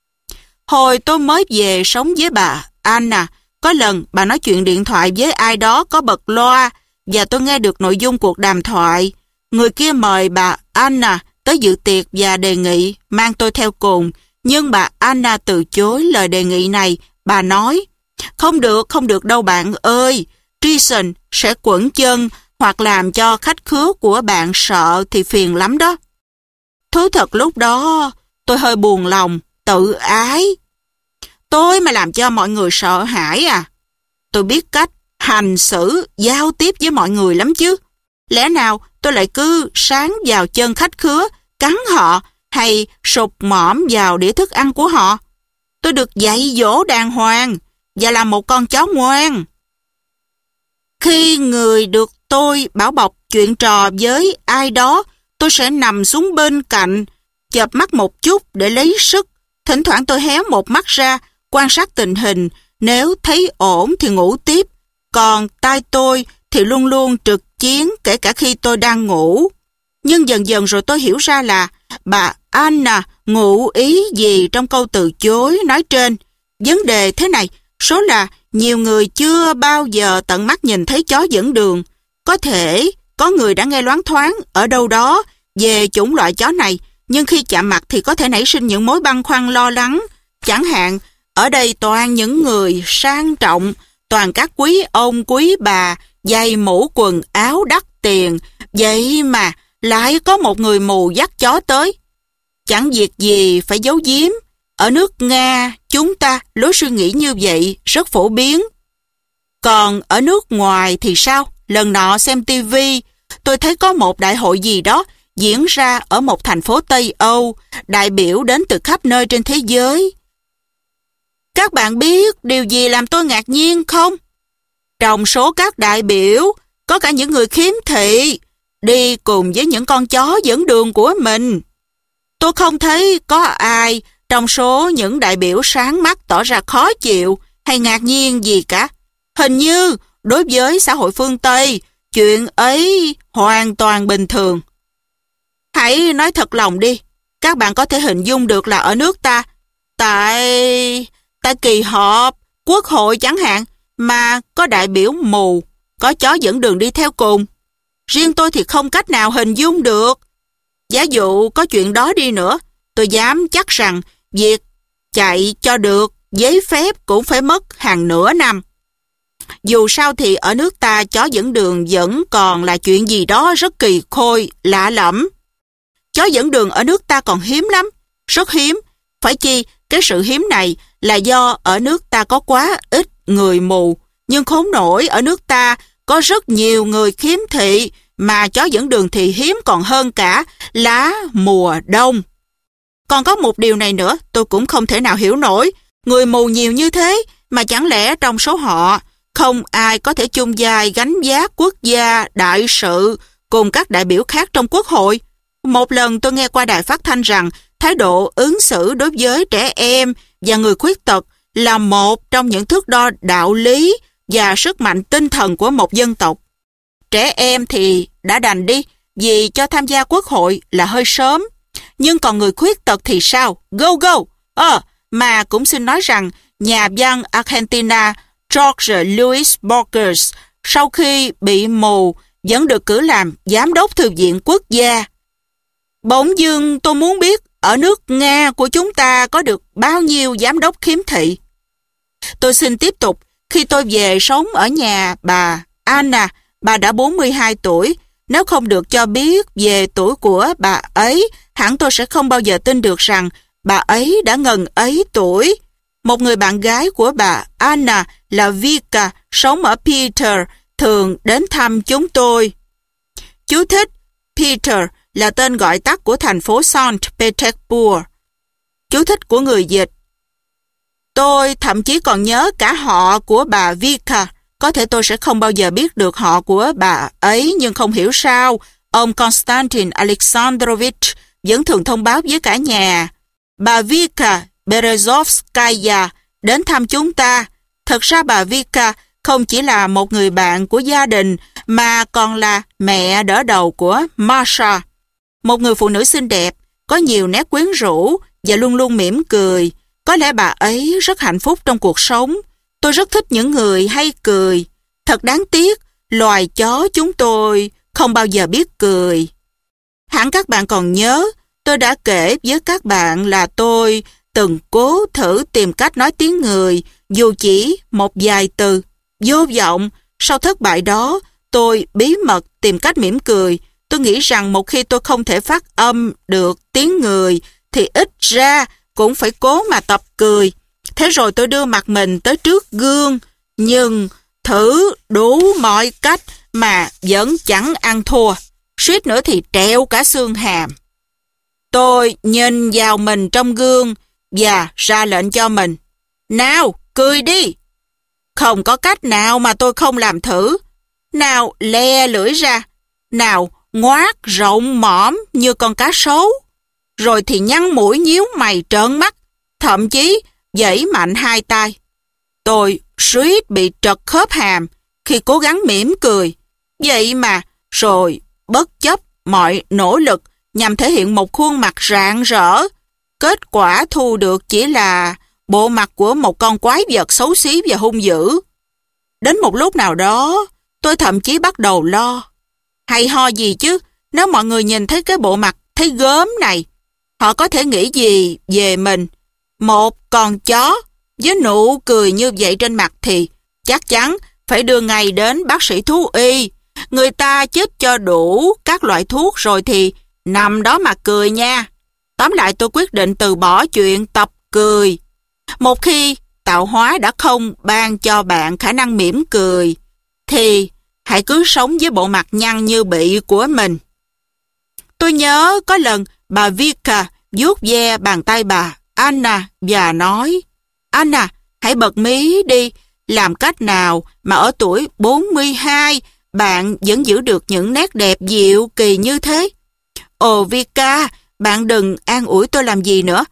Hồi tôi mới về sống với bà Anna, có lần bà nói chuyện điện thoại với ai đó có bật loa và tôi nghe được nội dung cuộc đàm thoại. Người kia mời bà Anna tới dự tiệc và đề nghị mang tôi theo cùng. Nhưng bà Anna từ chối lời đề nghị này. Bà nói, không được đâu bạn ơi. Treason sẽ quẩn chân hoặc làm cho khách khứa của bạn sợ thì phiền lắm đó. Thú thật lúc đó tôi hơi buồn lòng, tự ái. Tôi mà làm cho mọi người sợ hãi à? Tôi biết cách hành xử, giao tiếp với mọi người lắm chứ. Lẽ nào tôi lại cứ sáng vào chân khách khứa, cắn họ hay sụp mõm vào đĩa thức ăn của họ? Tôi được dạy dỗ đàng hoàng và là một con chó ngoan. Khi người được tôi bảo bọc chuyện trò với ai đó, tôi sẽ nằm xuống bên cạnh, chợp mắt một chút để lấy sức. Thỉnh thoảng tôi hé một mắt ra, quan sát tình hình. Nếu thấy ổn thì ngủ tiếp. Còn tai tôi thì luôn luôn trực chiến kể cả khi tôi đang ngủ. Nhưng dần dần rồi tôi hiểu ra là bà Anna ngụ ý gì trong câu từ chối nói trên. Vấn đề thế này, số là nhiều người chưa bao giờ tận mắt nhìn thấy chó dẫn đường. Có thể có người đã nghe loáng thoáng ở đâu đó về chủng loại chó này, nhưng khi chạm mặt thì có thể nảy sinh những mối băn khoăn lo lắng. Chẳng hạn, ở đây toàn những người sang trọng, toàn các quý ông quý bà, giày mũ quần áo đắt tiền. Vậy mà lại có một người mù dắt chó tới. Chẳng việc gì phải giấu giếm. Ở nước Nga, chúng ta lối suy nghĩ như vậy rất phổ biến. Còn ở nước ngoài thì sao? Lần nọ xem tivi, tôi thấy có một đại hội gì đó diễn ra ở một thành phố Tây Âu, đại biểu đến từ khắp nơi trên thế giới. Các bạn biết điều gì làm tôi ngạc nhiên không? Trong số các đại biểu, có cả những người khiếm thị, đi cùng với những con chó dẫn đường của mình. Tôi không thấy có ai trong số những đại biểu sáng mắt tỏ ra khó chịu hay ngạc nhiên gì cả. Hình như, đối với xã hội phương Tây, chuyện ấy hoàn toàn bình thường. Hãy nói thật lòng đi. Các bạn có thể hình dung được là ở nước ta, tại kỳ họp quốc hội chẳng hạn, mà có đại biểu mù, có chó dẫn đường đi theo cùng. Riêng tôi thì không cách nào hình dung được. Giả dụ có chuyện đó đi nữa, tôi dám chắc rằng việc chạy cho được giấy phép cũng phải mất hàng nửa năm. Dù sao thì ở nước ta chó dẫn đường vẫn còn là chuyện gì đó rất kỳ khôi, lạ lẫm. Chó dẫn đường ở nước ta còn hiếm lắm, rất hiếm. Phải chi cái sự hiếm này là do ở nước ta có quá ít người mù. Nhưng khốn nổi ở nước ta có rất nhiều người khiếm thị, mà chó dẫn đường thì hiếm còn hơn cả lá mùa đông. Còn có một điều này nữa tôi cũng không thể nào hiểu nổi. Người mù nhiều như thế mà chẳng lẽ trong số họ không ai có thể chung vai gánh vác quốc gia, đại sự cùng các đại biểu khác trong quốc hội? Một lần tôi nghe qua đài phát thanh rằng thái độ ứng xử đối với trẻ em và người khuyết tật là một trong những thước đo đạo lý và sức mạnh tinh thần của một dân tộc. Trẻ em thì đã đành đi, vì cho tham gia quốc hội là hơi sớm. Nhưng còn người khuyết tật thì sao? Go go! Mà cũng xin nói rằng nhà văn Argentina Jorge Luis Borges sau khi bị mù vẫn được cử làm giám đốc thư viện quốc gia. Bỗng dưng tôi muốn biết ở nước Nga của chúng ta có được bao nhiêu giám đốc khiếm thị. Tôi xin tiếp tục. Khi tôi về sống ở nhà bà Anna, bà đã 42 tuổi. Nếu không được cho biết về tuổi của bà ấy, hẳn tôi sẽ không bao giờ tin được rằng bà ấy đã ngần ấy tuổi. Một người bạn gái của bà Anna là Vika, sống ở Peter, thường đến thăm chúng tôi. Chú thích: Peter là tên gọi tắt của thành phố Saint Petersburg. Chú thích của người dịch: tôi thậm chí còn nhớ cả họ của bà Vika. Có thể tôi sẽ không bao giờ biết được họ của bà ấy, nhưng không hiểu sao ông Konstantin Alexandrovich vẫn thường thông báo với cả nhà: bà Vika Berezovskaya đến thăm chúng ta. Thật ra bà Vika không chỉ là một người bạn của gia đình, mà còn là mẹ đỡ đầu của Masha, một người phụ nữ xinh đẹp, có nhiều nét quyến rũ và luôn luôn mỉm cười. Có lẽ bà ấy rất hạnh phúc trong cuộc sống. Tôi rất thích những người hay cười. Thật đáng tiếc, loài chó chúng tôi không bao giờ biết cười. Hẳn các bạn còn nhớ, tôi đã kể với các bạn là tôi từng cố thử tìm cách nói tiếng người, dù chỉ một vài từ. Vô vọng, sau thất bại đó, tôi bí mật tìm cách mỉm cười. Tôi nghĩ rằng một khi tôi không thể phát âm được tiếng người, thì ít ra cũng phải cố mà tập cười. Thế rồi tôi đưa mặt mình tới trước gương, nhưng thử đủ mọi cách mà vẫn chẳng ăn thua. Suýt nữa thì treo cả xương hàm. Tôi nhìn vào mình trong gương và ra lệnh cho mình: nào, cười đi! Không có cách nào mà tôi không làm thử. Nào le lưỡi ra, nào ngoác rộng mõm như con cá sấu, rồi thì nhăn mũi nhíu mày trợn mắt, thậm chí giãy mạnh hai tay. Tôi suýt bị trật khớp hàm khi cố gắng mỉm cười. Vậy mà, rồi bất chấp mọi nỗ lực nhằm thể hiện một khuôn mặt rạng rỡ, kết quả thu được chỉ là bộ mặt của một con quái vật xấu xí và hung dữ. Đến một lúc nào đó, tôi thậm chí bắt đầu lo. Hay ho gì chứ, nếu mọi người nhìn thấy cái bộ mặt thấy gớm này, họ có thể nghĩ gì về mình? Một con chó với nụ cười như vậy trên mặt thì chắc chắn phải đưa ngay đến bác sĩ thú y. Người ta chích cho đủ các loại thuốc rồi thì nằm đó mà cười nha. Tóm lại, tôi quyết định từ bỏ chuyện tập cười. Một khi tạo hóa đã không ban cho bạn khả năng mỉm cười, thì hãy cứ sống với bộ mặt nhăn như bị của mình. Tôi nhớ có lần bà Vika vuốt ve bàn tay bà Anna và nói: Anna, hãy bật mí đi, làm cách nào mà ở tuổi 42 bạn vẫn giữ được những nét đẹp diệu kỳ như thế? Ồ Vika, bạn đừng an ủi tôi làm gì nữa.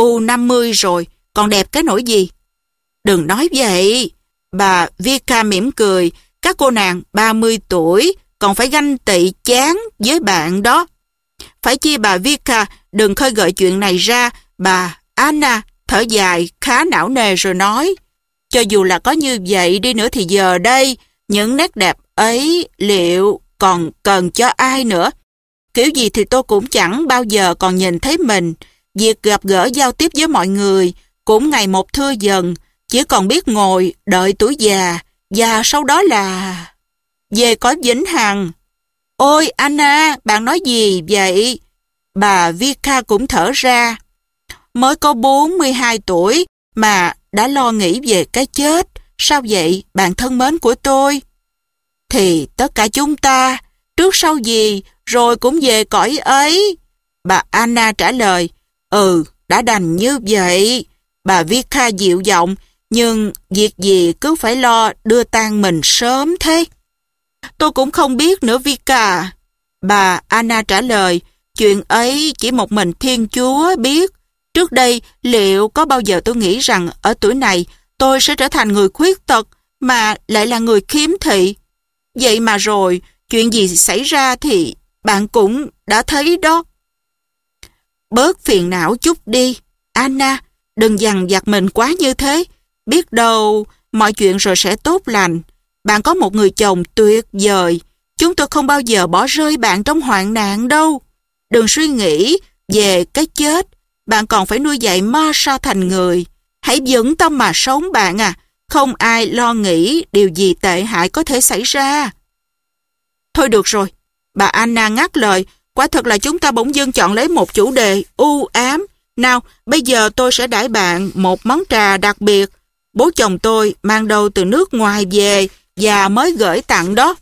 50 rồi, còn đẹp cái nỗi gì? Đừng nói vậy. Bà Vika mỉm cười. Các cô nàng 30 tuổi còn phải ganh tị chán với bạn đó. Phải chi bà Vika đừng khơi gợi chuyện này ra. Bà Anna thở dài khá não nề rồi nói, cho dù là có như vậy đi nữa thì giờ đây, những nét đẹp ấy liệu còn cần cho ai nữa? Kiểu gì thì tôi cũng chẳng bao giờ còn nhìn thấy mình. Việc gặp gỡ giao tiếp với mọi người cũng ngày một thưa dần, chỉ còn biết ngồi đợi tuổi già, và sau đó là về cõi vĩnh hằng. Ôi Anna, bạn nói gì vậy? Bà Vika cũng thở ra. Mới có 42 tuổi mà đã lo nghĩ về cái chết. Sao vậy, bạn thân mến của tôi? Thì tất cả chúng ta, trước sau gì, rồi cũng về cõi ấy. Bà Anna trả lời, đã đành như vậy. Bà Vika dịu giọng, nhưng việc gì cứ phải lo đưa tang mình sớm thế? Tôi cũng không biết nữa Vika. Bà Anna trả lời, chuyện ấy chỉ một mình Thiên Chúa biết. Trước đây, liệu có bao giờ tôi nghĩ rằng ở tuổi này tôi sẽ trở thành người khuyết tật mà lại là người khiếm thị? Vậy mà rồi, chuyện gì xảy ra thì bạn cũng đã thấy đó. Bớt phiền não chút đi, Anna, đừng dằn vặt mình quá như thế. Biết đâu, mọi chuyện rồi sẽ tốt lành. Bạn có một người chồng tuyệt vời. Chúng tôi không bao giờ bỏ rơi bạn trong hoạn nạn đâu. Đừng suy nghĩ về cái chết. Bạn còn phải nuôi dạy Masha thành người. Hãy vững tâm mà sống bạn à. Không ai lo nghĩ điều gì tệ hại có thể xảy ra. Thôi được rồi. Bà Anna ngắt lời. Quả thật là chúng ta bỗng dưng chọn lấy một chủ đề u ám. Nào, bây giờ tôi sẽ đãi bạn một món trà đặc biệt. Bố chồng tôi mang đâu từ nước ngoài về và mới gửi tặng đó.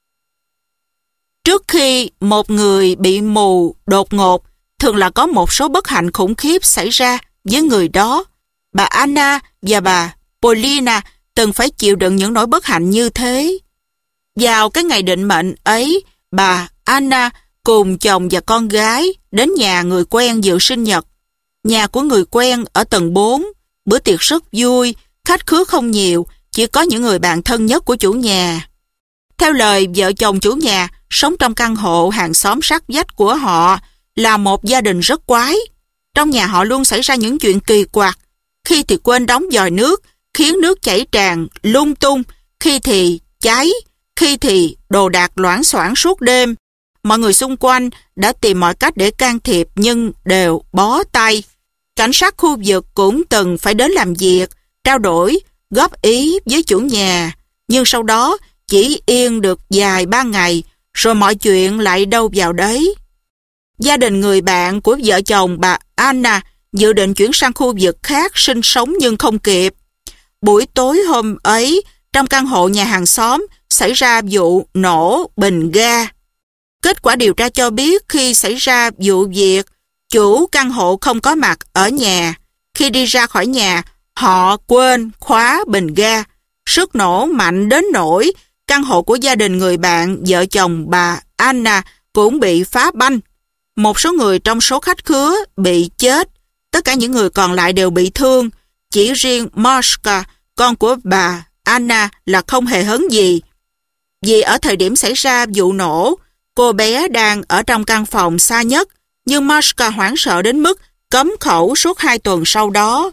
Trước khi một người bị mù đột ngột, thường là có một số bất hạnh khủng khiếp xảy ra với người đó. Bà Anna và bà Polina từng phải chịu đựng những nỗi bất hạnh như thế. Vào cái ngày định mệnh ấy, bà Anna cùng chồng và con gái đến nhà người quen dự sinh nhật. Nhà của người quen ở tầng 4, bữa tiệc rất vui, khách khứa không nhiều, chỉ có những người bạn thân nhất của chủ nhà. Theo lời vợ chồng chủ nhà, sống trong căn hộ hàng xóm sát vách của họ là một gia đình rất quái. Trong nhà họ luôn xảy ra những chuyện kỳ quặc. Khi thì quên đóng vòi nước, khiến nước chảy tràn lung tung, khi thì cháy, khi thì đồ đạc loảng xoảng suốt đêm. Mọi người xung quanh đã tìm mọi cách để can thiệp nhưng đều bó tay. Cảnh sát khu vực cũng từng phải đến làm việc, trao đổi, góp ý với chủ nhà. Nhưng sau đó chỉ yên được vài ba ngày, rồi mọi chuyện lại đâu vào đấy. Gia đình người bạn của vợ chồng bà Anna dự định chuyển sang khu vực khác sinh sống nhưng không kịp. Buổi tối hôm ấy, trong căn hộ nhà hàng xóm xảy ra vụ nổ bình ga. Kết quả điều tra cho biết khi xảy ra vụ việc, chủ căn hộ không có mặt ở nhà. Khi đi ra khỏi nhà, họ quên khóa bình ga. Sức nổ mạnh đến nỗi căn hộ của gia đình người bạn vợ chồng bà Anna cũng bị phá banh. Một số người trong số khách khứa bị chết. Tất cả những người còn lại đều bị thương. Chỉ riêng Moshka, con của bà Anna là không hề hấn gì. Vì ở thời điểm xảy ra vụ nổ, cô bé đang ở trong căn phòng xa nhất, nhưng Moshka hoảng sợ đến mức cấm khẩu suốt 2 tuần sau đó.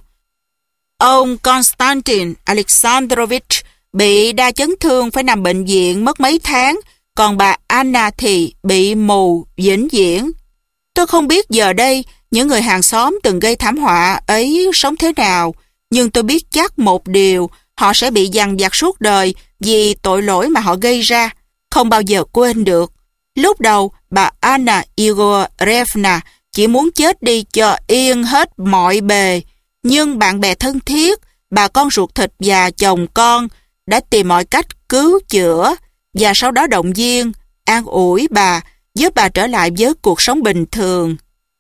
Ông Konstantin Alexandrovich bị đa chấn thương phải nằm bệnh viện mất mấy tháng, còn bà Anna thì bị mù vĩnh viễn. Tôi không biết giờ đây những người hàng xóm từng gây thảm họa ấy sống thế nào, nhưng tôi biết chắc một điều, họ sẽ bị dằn vặt suốt đời vì tội lỗi mà họ gây ra, không bao giờ quên được. Lúc đầu, bà Anna Igorevna chỉ muốn chết đi cho yên hết mọi bề, nhưng bạn bè thân thiết, bà con ruột thịt và chồng con đã tìm mọi cách cứu chữa và sau đó động viên, an ủi bà, giúp bà trở lại với cuộc sống bình thường.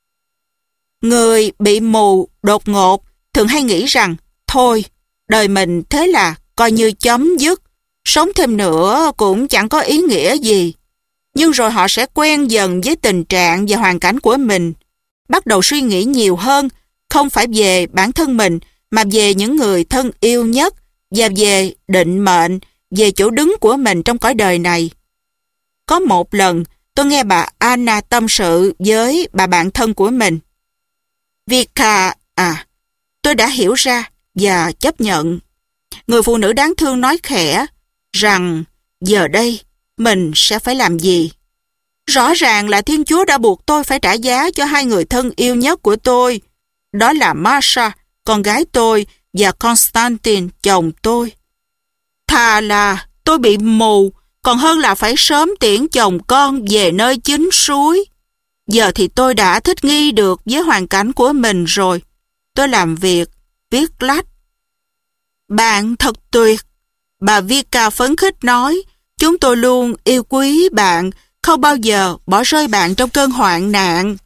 Người bị mù đột ngột thường hay nghĩ rằng, thôi, đời mình thế là coi như chấm dứt, sống thêm nữa cũng chẳng có ý nghĩa gì. Nhưng rồi họ sẽ quen dần với tình trạng và hoàn cảnh của mình, bắt đầu suy nghĩ nhiều hơn, không phải về bản thân mình, mà về những người thân yêu nhất, và về định mệnh, về chỗ đứng của mình trong cõi đời này. Có một lần, tôi nghe bà Anna tâm sự với bà bạn thân của mình. Vika, tôi đã hiểu ra và chấp nhận. Người phụ nữ đáng thương nói khẽ rằng giờ đây mình sẽ phải làm gì? Rõ ràng là Thiên Chúa đã buộc tôi phải trả giá cho hai người thân yêu nhất của tôi. Đó là Masha, con gái tôi, và Constantine, chồng tôi. Thà là tôi bị mù, còn hơn là phải sớm tiễn chồng con về nơi chính suối. Giờ thì tôi đã thích nghi được với hoàn cảnh của mình rồi. Tôi làm việc, viết lách. Bạn thật tuyệt. Bà Vika phấn khích nói, chúng tôi luôn yêu quý bạn, không bao giờ bỏ rơi bạn trong cơn hoạn nạn.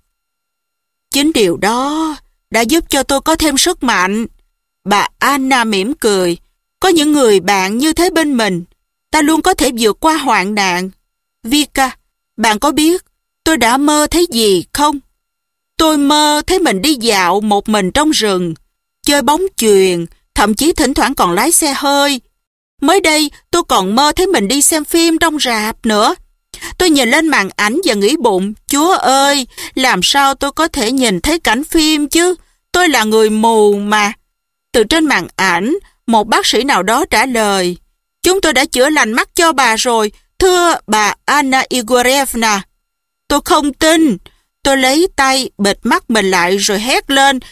Chính điều đó đã giúp cho tôi có thêm sức mạnh. Bà Anna mỉm cười. Có những người bạn như thế bên mình, ta luôn có thể vượt qua hoạn nạn. Vika, bạn có biết tôi đã mơ thấy gì không? Tôi mơ thấy mình đi dạo một mình trong rừng, chơi bóng chuyền, thậm chí thỉnh thoảng còn lái xe hơi. Mới đây tôi còn mơ thấy mình đi xem phim trong rạp nữa. Tôi nhìn lên màn ảnh và nghĩ bụng, Chúa ơi, làm sao tôi có thể nhìn thấy cảnh phim chứ? Tôi là người mù mà. Từ trên màn ảnh, một bác sĩ nào đó trả lời, chúng tôi đã chữa lành mắt cho bà rồi, thưa bà Anna Igorevna. Tôi không tin. Tôi lấy tay bịt mắt mình lại rồi hét lên,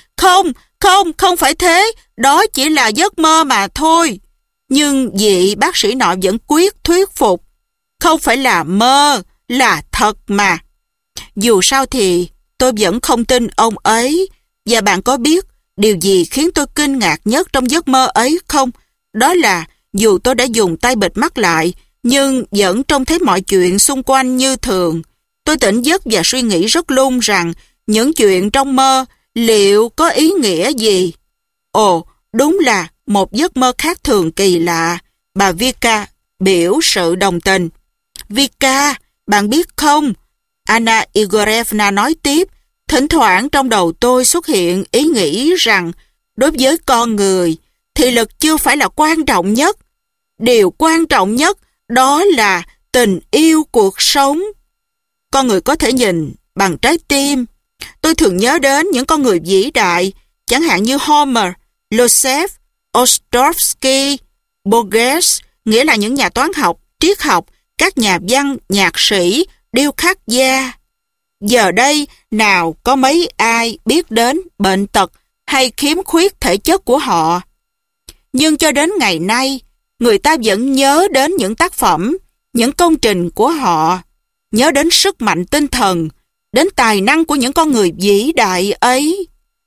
không phải thế, đó chỉ là giấc mơ mà thôi. Nhưng vị bác sĩ nọ vẫn quyết thuyết phục. Không phải là mơ, là thật mà. Dù sao thì tôi vẫn không tin ông ấy. Và bạn có biết điều gì khiến tôi kinh ngạc nhất trong giấc mơ ấy không? Đó là dù tôi đã dùng tay bịt mắt lại, nhưng vẫn trông thấy mọi chuyện xung quanh như thường. Tôi tỉnh giấc và suy nghĩ rất lung rằng những chuyện trong mơ liệu có ý nghĩa gì? Ồ, đúng là một giấc mơ khác thường kỳ lạ. Bà Vika biểu sự đồng tình. Vika, bạn biết không? Anna Igorevna nói tiếp, thỉnh thoảng trong đầu tôi xuất hiện ý nghĩ rằng đối với con người, thị lực chưa phải là quan trọng nhất. Điều quan trọng nhất đó là tình yêu cuộc sống. Con người có thể nhìn bằng trái tim. Tôi thường nhớ đến những con người vĩ đại, chẳng hạn như Homer, Losef, Ostrovsky, Borges, nghĩa là những nhà toán học, triết học, các nhà văn, nhạc sĩ, điêu khắc gia. Giờ đây, nào có mấy ai biết đến bệnh tật hay khiếm khuyết thể chất của họ. Nhưng cho đến ngày nay, người ta vẫn nhớ đến những tác phẩm, những công trình của họ, nhớ đến sức mạnh tinh thần, đến tài năng của những con người vĩ đại ấy.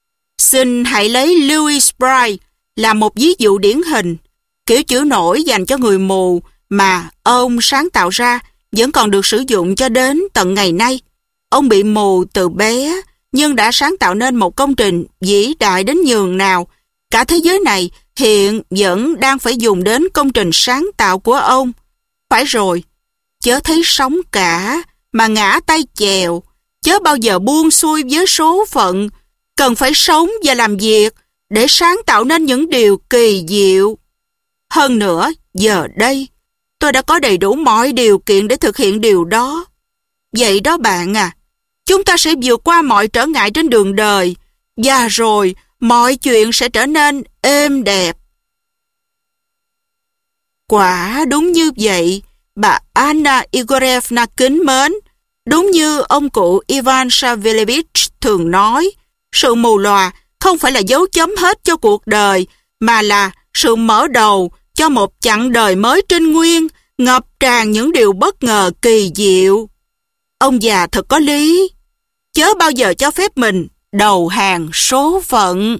Xin hãy lấy Louis Braille là một ví dụ điển hình. Kiểu chữ nổi dành cho người mù mà ông sáng tạo ra vẫn còn được sử dụng cho đến tận ngày nay. Ông bị mù từ bé, nhưng đã sáng tạo nên một công trình vĩ đại đến nhường nào. Cả thế giới này hiện vẫn đang phải dùng đến công trình sáng tạo của ông. Phải rồi, chớ thấy sóng cả mà ngã tay chèo, chớ bao giờ buông xuôi với số phận, cần phải sống và làm việc để sáng tạo nên những điều kỳ diệu. Hơn nữa, giờ đây, tôi đã có đầy đủ mọi điều kiện để thực hiện điều đó. Vậy đó bạn à, chúng ta sẽ vượt qua mọi trở ngại trên đường đời, và rồi mọi chuyện sẽ trở nên êm đẹp. Quả đúng như vậy, bà Anna Igorevna kính mến. Đúng như ông cụ Ivan Savelevich thường nói, sự mù lòa không phải là dấu chấm hết cho cuộc đời, mà là sự mở đầu cho một chặng đời mới trinh nguyên, ngập tràn những điều bất ngờ kỳ diệu. Ông già thật có lý. Chớ bao giờ cho phép mình đầu hàng số phận.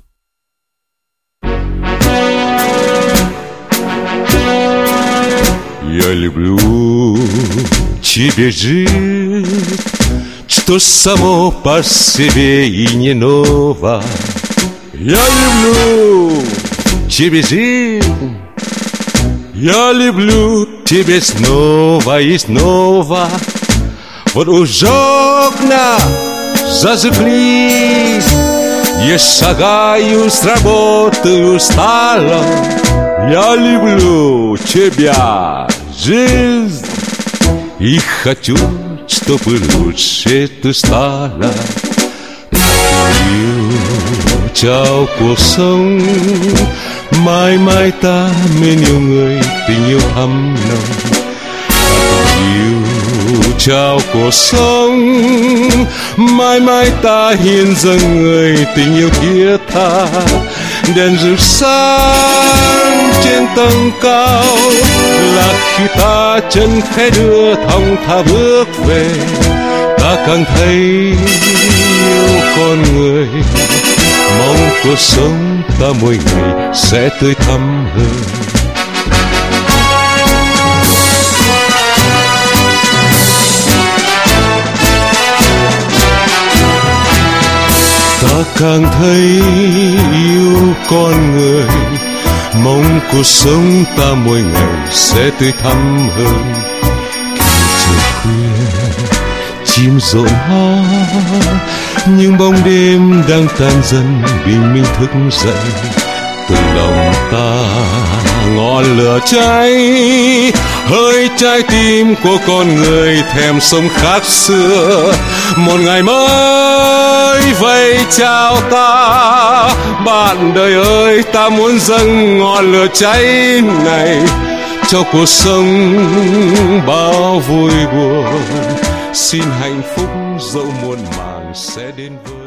Я люблю тебе жить, что само по себе и не ново. Я люблю тебе жить, я люблю тебя снова и снова. Вот уж окна зажглись, я шагаю с работы устала. Я люблю тебя, жизнь, и хочу чтобы lучше ты stala. Yêu trao cuộc sống, mãi mãi ta mến yêu người, tình yêu thắm nồng. Yêu trao cuộc sống, mãi mãi ta hiến dâng người, tình yêu thiết tha. Đèn rực sáng trên tầng cao là khi ta chân khẽ đưa thong thả bước về, ta càng thấy yêu con người, mong cuộc sống ta mỗi ngày sẽ tươi thắm hơn. Ta càng thấy yêu con người, mong cuộc sống ta mỗi ngày sẽ tươi thắm hơn. Khi trời khuya chim rộn hót, những bóng đêm đang tan dần, bình minh thức dậy. Từ lòng ta ngọn lửa cháy, hơi trái tim của con người thèm sống khác xưa. Một ngày mới vây chào ta, bạn đời ơi, ta muốn dâng ngọn lửa cháy này cho cuộc sống bao vui buồn. Xin hạnh phúc dẫu muôn màng sẽ đến với